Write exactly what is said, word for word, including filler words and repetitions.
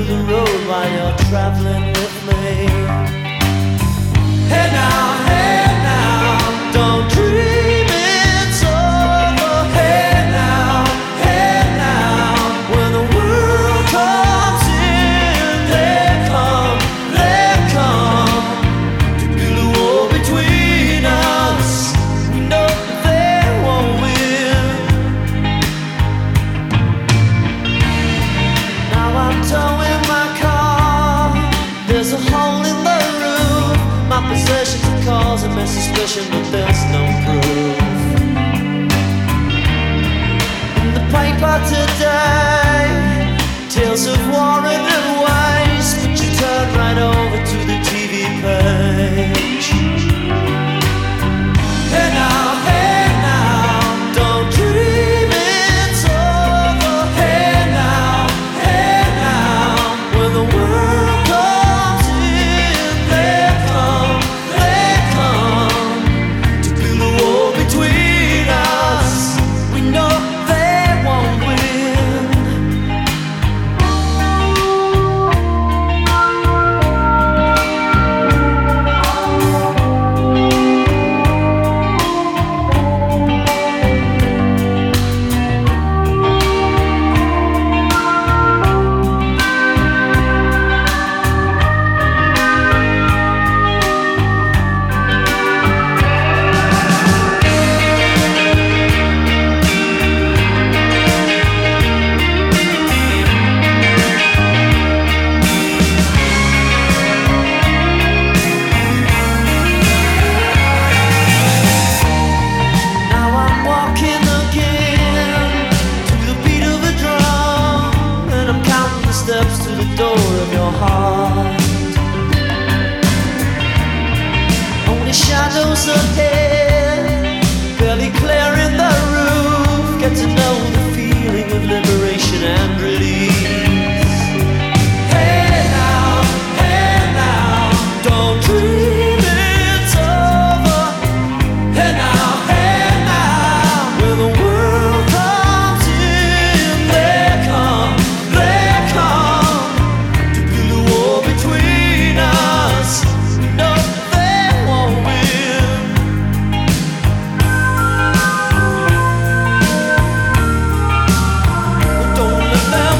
of the road while you're traveling with me. Hey now, hey now, don't dream it's over. Hey now, hey now, when the world comes in, they come, they come to build a wall between us. We know they won't win. Now I'm towing my car. There's a hole in the roof. My possessions are causing me suspicion, but there's no proof. In the paper today, tales of war and waste, but you turn right over to the T V page. Hey now, hey now, don't dream it's over. Hey now, hey now, when the world comes in, they come, they come to build a wall between us. We know they won't win. Now I'm walking again to the beat of a drum, and I'm counting the steps to the door of your heart. Only shadows ahead, barely clearing the roof. Get to know the feeling of liberation and release. Hey now, hey now, don't dream it's over. Hey now, hey now, when the world comes in, they come, they come to build a wall between us. We know they won't win. Don't let them